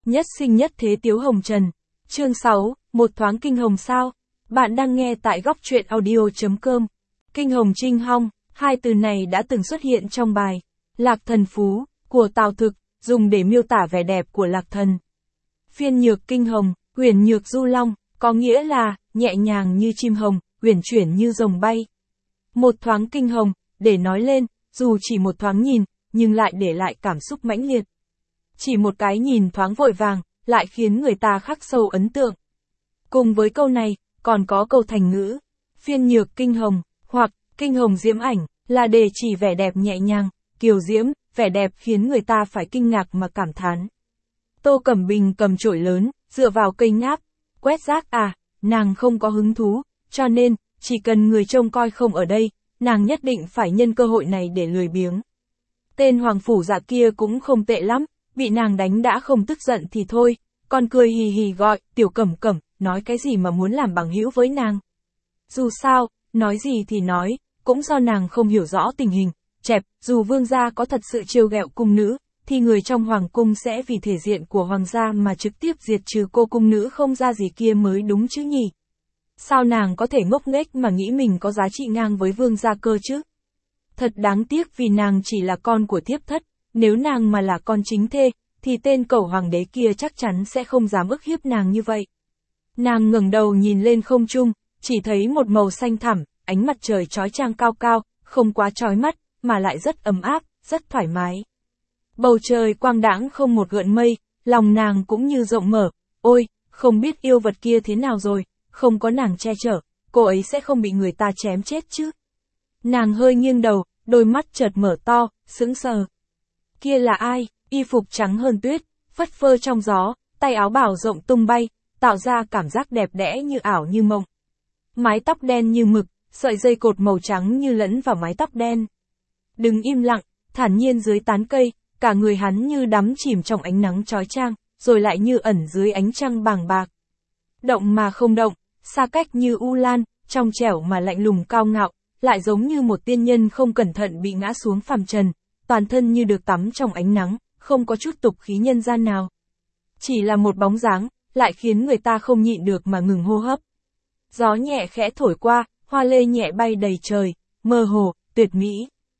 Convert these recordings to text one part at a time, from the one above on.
Nhất sinh nhất thế Tiếu Hồng Trần. Chương 6, một thoáng kinh hồng sao? Bạn đang nghe tại góc truyện audio.com. Kinh hồng trinh hong, hai từ này đã từng xuất hiện trong bài Lạc Thần Phú của Tào Thực, dùng để miêu tả vẻ đẹp của lạc thần. Phiên nhược kinh hồng, uyển nhược du long, có nghĩa là nhẹ nhàng như chim hồng, uyển chuyển như rồng bay. Một thoáng kinh hồng, để nói lên, dù chỉ một thoáng nhìn, nhưng lại để lại cảm xúc mãnh liệt. Chỉ một cái nhìn thoáng vội vàng, lại khiến người ta khắc sâu ấn tượng. Cùng với câu này, còn có câu thành ngữ, phiên nhược kinh hồng, hoặc kinh hồng diễm ảnh, là để chỉ vẻ đẹp nhẹ nhàng, kiều diễm, vẻ đẹp khiến người ta phải kinh ngạc mà cảm thán. Tô Cẩm Bình cầm chổi lớn, dựa vào cây ngáp, quét rác nàng không có hứng thú, cho nên, chỉ cần người trông coi không ở đây, nàng nhất định phải nhân cơ hội này để lười biếng. Tên Hoàng Phủ Dạ kia cũng không tệ lắm, bị nàng đánh đã không tức giận thì thôi, còn cười hì hì gọi, Tiểu Cẩm Cẩm, nói cái gì mà muốn làm bằng hữu với nàng. Dù sao, nói gì thì nói, cũng do nàng không hiểu rõ tình hình, chẹp, dù vương gia có thật sự trêu ghẹo cung nữ, thì người trong hoàng cung sẽ vì thể diện của hoàng gia mà trực tiếp diệt trừ cô cung nữ không ra gì kia mới đúng chứ nhỉ. Sao nàng có thể ngốc nghếch mà nghĩ mình có giá trị ngang với vương gia cơ chứ? Thật đáng tiếc vì nàng chỉ là con của thiếp thất, nếu nàng mà là con chính thê, thì tên cẩu hoàng đế kia chắc chắn sẽ không dám ức hiếp nàng như vậy. Nàng ngẩng đầu nhìn lên không trung, chỉ thấy một màu xanh thẳm, ánh mặt trời chói chang cao cao, không quá chói mắt, mà lại rất ấm áp, rất thoải mái. Bầu trời quang đãng không một gợn mây, lòng nàng cũng như rộng mở, ôi, không biết yêu vật kia thế nào rồi, không có nàng che chở, cô ấy sẽ không bị người ta chém chết chứ. Nàng hơi nghiêng đầu, đôi mắt chợt mở to, sững sờ. Kia là ai? Y phục trắng hơn tuyết, phất phơ trong gió, tay áo bào rộng tung bay, tạo ra cảm giác đẹp đẽ như ảo như mộng. Mái tóc đen như mực, sợi dây cột màu trắng như lẫn vào mái tóc đen. Đứng im lặng, thản nhiên dưới tán cây, cả người hắn như đắm chìm trong ánh nắng chói chang, rồi lại như ẩn dưới ánh trăng bàng bạc. Động mà không động, xa cách như u lan, trong trẻo mà lạnh lùng cao ngạo, lại giống như một tiên nhân không cẩn thận bị ngã xuống phàm trần, toàn thân như được tắm trong ánh nắng, không có chút tục khí nhân gian nào. Chỉ là một bóng dáng, lại khiến người ta không nhịn được mà ngừng hô hấp. Gió nhẹ khẽ thổi qua, hoa lê nhẹ bay đầy trời, mơ hồ, tuyệt mỹ.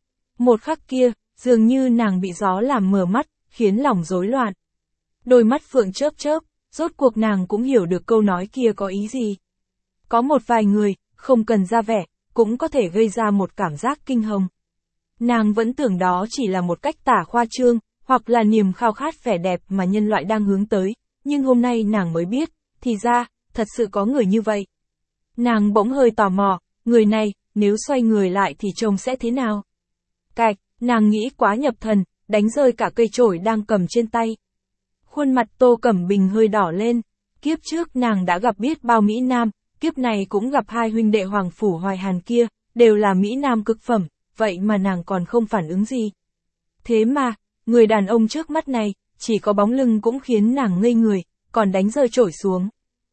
Một khắc kia, dường như nàng bị gió làm mờ mắt, khiến lòng rối loạn. Đôi mắt phượng chớp chớp, rốt cuộc nàng cũng hiểu được câu nói kia có ý gì. Có một vài người, không cần ra vẻ, cũng có thể gây ra một cảm giác kinh hồng. Nàng vẫn tưởng đó chỉ là một cách tả khoa trương, hoặc là niềm khao khát vẻ đẹp mà nhân loại đang hướng tới, nhưng hôm nay nàng mới biết, thì ra, thật sự có người như vậy. Nàng bỗng hơi tò mò, người này, nếu xoay người lại thì trông sẽ thế nào? Cạch, nàng nghĩ quá nhập thần, đánh rơi cả cây chổi đang cầm trên tay. Khuôn mặt Tô Cẩm Bình hơi đỏ lên, kiếp trước nàng đã gặp biết bao Mỹ Nam, kiếp này cũng gặp hai huynh đệ Hoàng Phủ Hoài Hàn kia, đều là Mỹ Nam cực phẩm, vậy mà nàng còn không phản ứng gì. Thế mà, người đàn ông trước mắt này, chỉ có bóng lưng cũng khiến nàng ngây người, còn đánh rơi chổi xuống.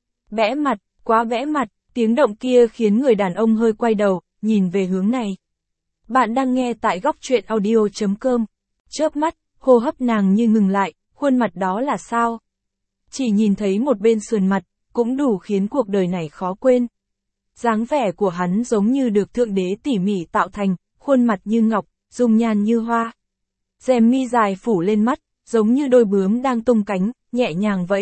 Bẽ mặt, quá bẽ mặt, tiếng động kia khiến người đàn ông hơi quay đầu, nhìn về hướng này. Bạn đang nghe tại góc truyện audio.com. Chớp mắt, hô hấp nàng như ngừng lại, khuôn mặt đó là sao? Chỉ nhìn thấy một bên sườn mặt, cũng đủ khiến cuộc đời này khó quên. Dáng vẻ của hắn giống như được Thượng Đế tỉ mỉ tạo thành, khuôn mặt như ngọc, dung nhan như hoa. Rèm mi dài phủ lên mắt, giống như đôi bướm đang tung cánh, nhẹ nhàng vẫy,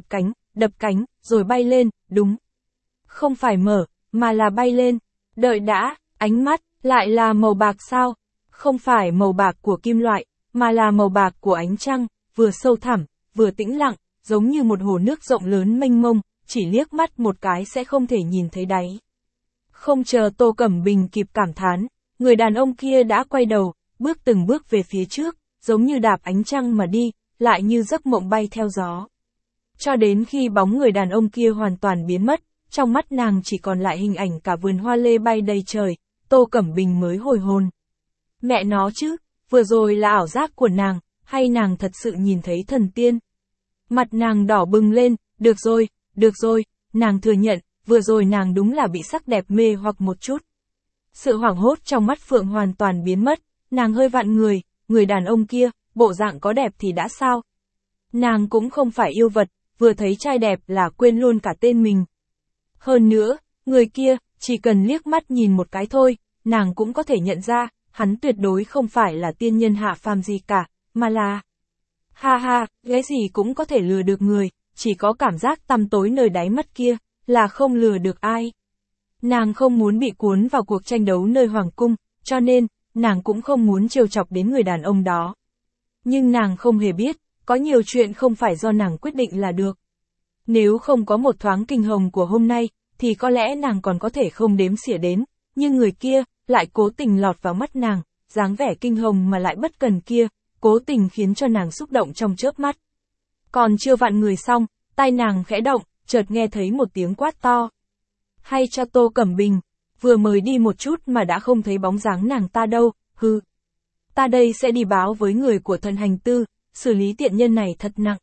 đập cánh, rồi bay lên, đúng. Không phải mở, mà là bay lên. Đợi đã, ánh mắt, lại là màu bạc sao? Không phải màu bạc của kim loại, mà là màu bạc của ánh trăng, vừa sâu thẳm, vừa tĩnh lặng, giống như một hồ nước rộng lớn mênh mông, chỉ liếc mắt một cái sẽ không thể nhìn thấy đáy. Không chờ Tô Cẩm Bình kịp cảm thán, người đàn ông kia đã quay đầu, bước từng bước về phía trước, giống như đạp ánh trăng mà đi, lại như giấc mộng bay theo gió. Cho đến khi bóng người đàn ông kia hoàn toàn biến mất, trong mắt nàng chỉ còn lại hình ảnh cả vườn hoa lê bay đầy trời, Tô Cẩm Bình mới hồi hồn. Mẹ nó chứ, vừa rồi là ảo giác của nàng, hay nàng thật sự nhìn thấy thần tiên? Mặt nàng đỏ bừng lên, được rồi, nàng thừa nhận, vừa rồi nàng đúng là bị sắc đẹp mê hoặc một chút. Sự hoảng hốt trong mắt Phượng hoàn toàn biến mất, nàng hơi vặn người đàn ông kia, bộ dạng có đẹp thì đã sao? Nàng cũng không phải yêu vật, vừa thấy trai đẹp là quên luôn cả tên mình. Hơn nữa, người kia, chỉ cần liếc mắt nhìn một cái thôi, nàng cũng có thể nhận ra, hắn tuyệt đối không phải là tiên nhân hạ phàm gì cả, mà là... Ha ha, cái gì cũng có thể lừa được người, chỉ có cảm giác tăm tối nơi đáy mắt kia, là không lừa được ai. Nàng không muốn bị cuốn vào cuộc tranh đấu nơi hoàng cung, cho nên, nàng cũng không muốn trêu chọc đến người đàn ông đó. Nhưng nàng không hề biết, có nhiều chuyện không phải do nàng quyết định là được. Nếu không có một thoáng kinh hồng của hôm nay, thì có lẽ nàng còn có thể không đếm xỉa đến, nhưng người kia, lại cố tình lọt vào mắt nàng, dáng vẻ kinh hồng mà lại bất cần kia, cố tình khiến cho nàng xúc động trong chớp mắt. Còn chưa vặn người xong, tai nàng khẽ động, chợt nghe thấy một tiếng quát to. Hay cho Tô Cẩm Bình, vừa mới đi một chút mà đã không thấy bóng dáng nàng ta đâu, hừ. Ta đây sẽ đi báo với người của thần hành tư, xử lý tiện nhân này thật nặng.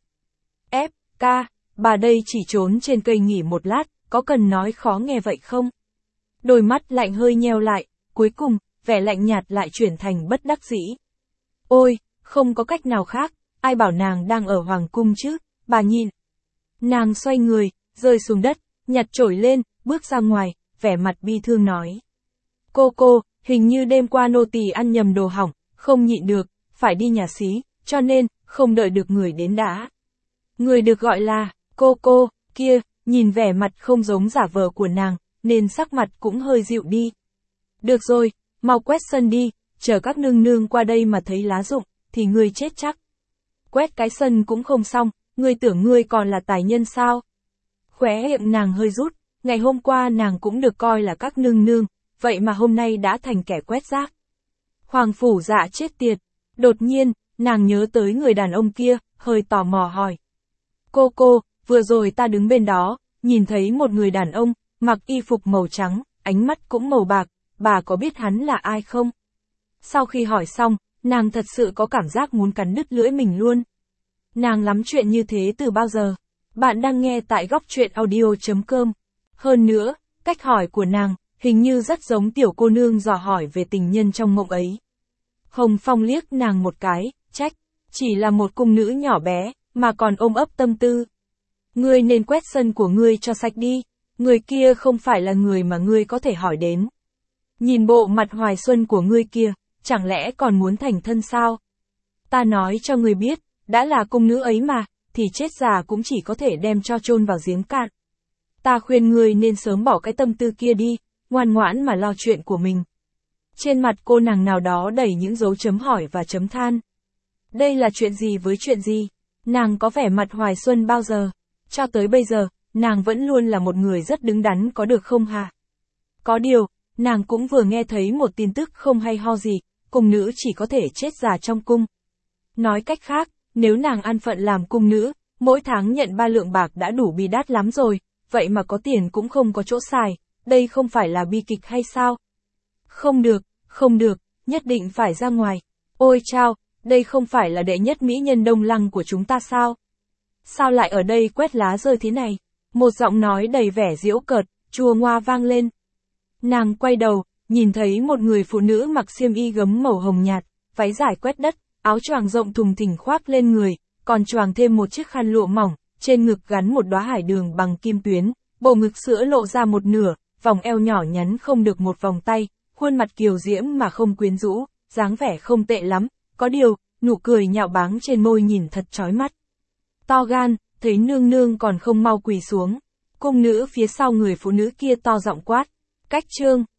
Ca, bà đây chỉ trốn trên cây nghỉ một lát, có cần nói khó nghe vậy không? Đôi mắt lạnh hơi nheo lại, cuối cùng, vẻ lạnh nhạt lại chuyển thành bất đắc dĩ. Ôi, không có cách nào khác, ai bảo nàng đang ở hoàng cung chứ, bà nhìn. Nàng xoay người, rơi xuống đất, nhặt chổi lên, bước ra ngoài, vẻ mặt bi thương nói. Cô, hình như đêm qua nô tỳ ăn nhầm đồ hỏng, không nhịn được, phải đi nhà xí, cho nên, không đợi được người đến đã. Người được gọi là, cô, kia, nhìn vẻ mặt không giống giả vờ của nàng, nên sắc mặt cũng hơi dịu đi. Được rồi, mau quét sân đi, chờ các nương nương qua đây mà thấy lá rụng, thì ngươi chết chắc. Quét cái sân cũng không xong, ngươi tưởng ngươi còn là tài nhân sao? Khóe miệng nàng hơi rút, ngày hôm qua nàng cũng được coi là các nương nương, vậy mà hôm nay đã thành kẻ quét rác. Hoàng phủ dạ chết tiệt. Đột nhiên, nàng nhớ tới người đàn ông kia, hơi tò mò hỏi. Cô, vừa rồi ta đứng bên đó, nhìn thấy một người đàn ông, mặc y phục màu trắng, ánh mắt cũng màu bạc, bà có biết hắn là ai không? Sau khi hỏi xong, nàng thật sự có cảm giác muốn cắn đứt lưỡi mình luôn. Nàng lắm chuyện như thế từ bao giờ? Bạn đang nghe tại góc truyện audio.com. Hơn nữa, cách hỏi của nàng, hình như rất giống tiểu cô nương dò hỏi về tình nhân trong mộng ấy. Hồng Phong liếc nàng một cái, trách, chỉ là một cung nữ nhỏ bé, mà còn ôm ấp tâm tư. Ngươi nên quét sân của ngươi cho sạch đi, người kia không phải là người mà ngươi có thể hỏi đến. Nhìn bộ mặt hoài xuân của ngươi kia, chẳng lẽ còn muốn thành thân sao? Ta nói cho ngươi biết, đã là cung nữ ấy mà, thì chết già cũng chỉ có thể đem cho chôn vào giếng cạn. Ta khuyên ngươi nên sớm bỏ cái tâm tư kia đi, ngoan ngoãn mà lo chuyện của mình. Trên mặt cô nàng nào đó đầy những dấu chấm hỏi và chấm than. Đây là chuyện gì với chuyện gì? Nàng có vẻ mặt hoài xuân bao giờ? Cho tới bây giờ, nàng vẫn luôn là một người rất đứng đắn có được không hả? Có điều, nàng cũng vừa nghe thấy một tin tức không hay ho gì, cung nữ chỉ có thể chết già trong cung. Nói cách khác, nếu nàng an phận làm cung nữ, mỗi tháng nhận 3 lượng bạc đã đủ bi đát lắm rồi, vậy mà có tiền cũng không có chỗ xài, đây không phải là bi kịch hay sao? Không được, nhất định phải ra ngoài. Ôi chao, đây không phải là đệ nhất mỹ nhân Đông Lăng của chúng ta sao? Sao lại ở đây quét lá rơi thế này? Một giọng nói đầy vẻ giễu cợt, chua ngoa vang lên. Nàng quay đầu, nhìn thấy một người phụ nữ mặc xiêm y gấm màu hồng nhạt, váy dài quét đất, áo choàng rộng thùng thình khoác lên người, còn choàng thêm một chiếc khăn lụa mỏng, trên ngực gắn một đóa hải đường bằng kim tuyến, bầu ngực sữa lộ ra một nửa, vòng eo nhỏ nhắn không được một vòng tay, khuôn mặt kiều diễm mà không quyến rũ, dáng vẻ không tệ lắm, có điều, nụ cười nhạo báng trên môi nhìn thật chói mắt. To gan, thấy nương nương còn không mau quỳ xuống. Cung nữ phía sau người phụ nữ kia to giọng quát. Cách chương.